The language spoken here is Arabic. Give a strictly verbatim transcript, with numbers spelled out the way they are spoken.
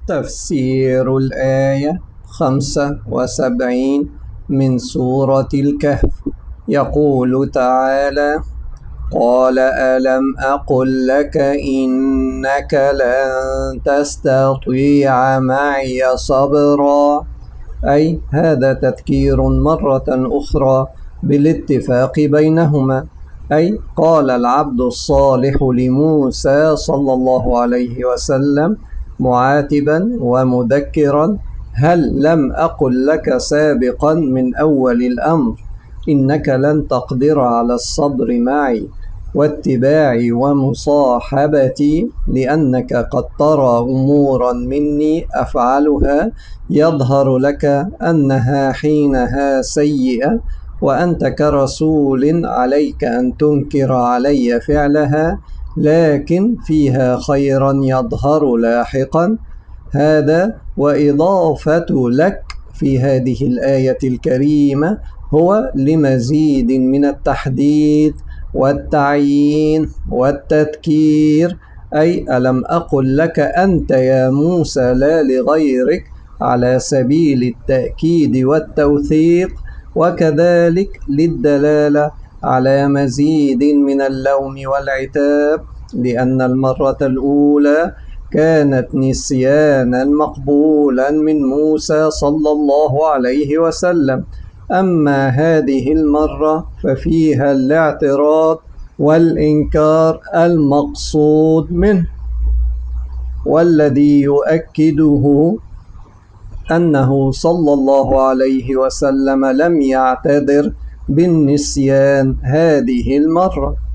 تفسير الآية خمسة وسبعين من سورة الكهف. يقول تعالى: قال ألم أقل لك إنك لن تستطيع معي صبرا، أي هذا تذكير مرة أخرى بالاتفاق بينهما، أي قال العبد الصالح لموسى صلى الله عليه وسلم معاتبا ومذكرا: هل لم أقل لك سابقا من أول الأمر إنك لن تقدر على الصبر معي واتباعي ومصاحبتي، لأنك قد ترى أمورا مني أفعلها يظهر لك أنها حينها سيئة، وأنت كرسول عليك أن تنكر علي فعلها، لكن فيها خيرا يظهر لاحقا. هذا وإضافة لك في هذه الآية الكريمة هو لمزيد من التحديد والتعيين والتذكير، أي ألم أقل لك أنت يا موسى لا لغيرك، على سبيل التأكيد والتوثيق، وكذلك للدلالة على مزيد من اللوم والعتاب، لأن المرة الأولى كانت نسيانا مقبولا من موسى صلى الله عليه وسلم، أما هذه المرة ففيها الاعتراض والإنكار المقصود منه، والذي يؤكده أنه صلى الله عليه وسلم لم يعتذر بالنسيان هذه المرة.